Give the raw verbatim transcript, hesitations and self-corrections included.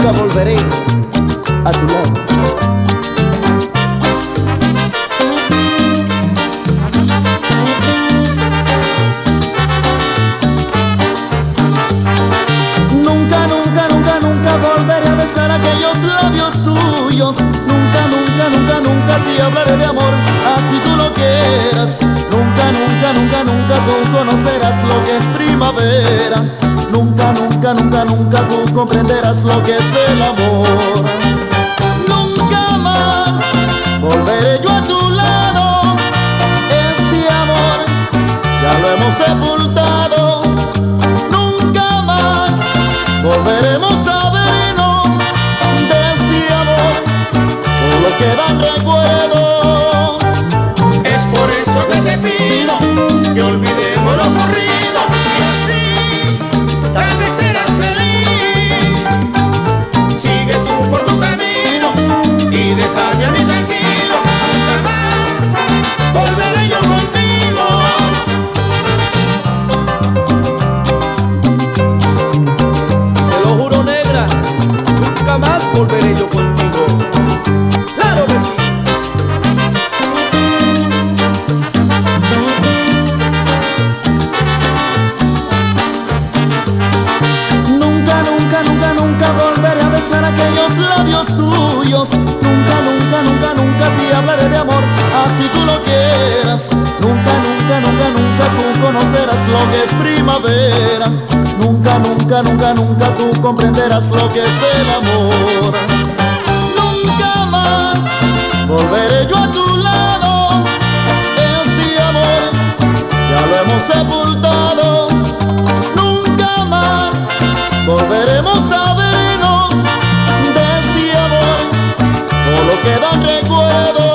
nunca volveré a tu lado. Nunca, nunca, nunca, nunca volveré a besar aquellos labios tuyos. Nunca, nunca, nunca, nunca te hablaré de amor así tú lo quieras. Nunca, nunca, nunca, nunca tú conocerás lo que es primavera. Nunca, nunca, nunca, nunca tú comprenderás lo que es el amor. Nunca más volveré yo a tu lado. Este amor ya lo hemos sepultado. Nunca más volveremos a vernos. De este amor solo quedan recuerdos. Es por eso que te pido que olvidemos lo ocurrido, y así tal vez serás feliz. Sigue tú por tu camino y déjame a mí tranquilo. Nunca más volveré yo contigo. Te lo juro, negra, nunca más volveré yo contigo. ¡Claro que sí! Nunca, nunca, nunca, nunca volveré a besar aquellos labios tuyos. Nunca, nunca, nunca, nunca te hablaré de amor así tú lo quieras. Nunca, nunca, nunca, nunca tú conocerás lo que es primavera. Nunca, nunca, nunca, nunca tú comprenderás lo que es el amor. Nunca más volveré yo a tu lado. Este amor ya lo hemos sepultado. Nunca más volveremos a vernos. De este amor solo quedan recuerdos.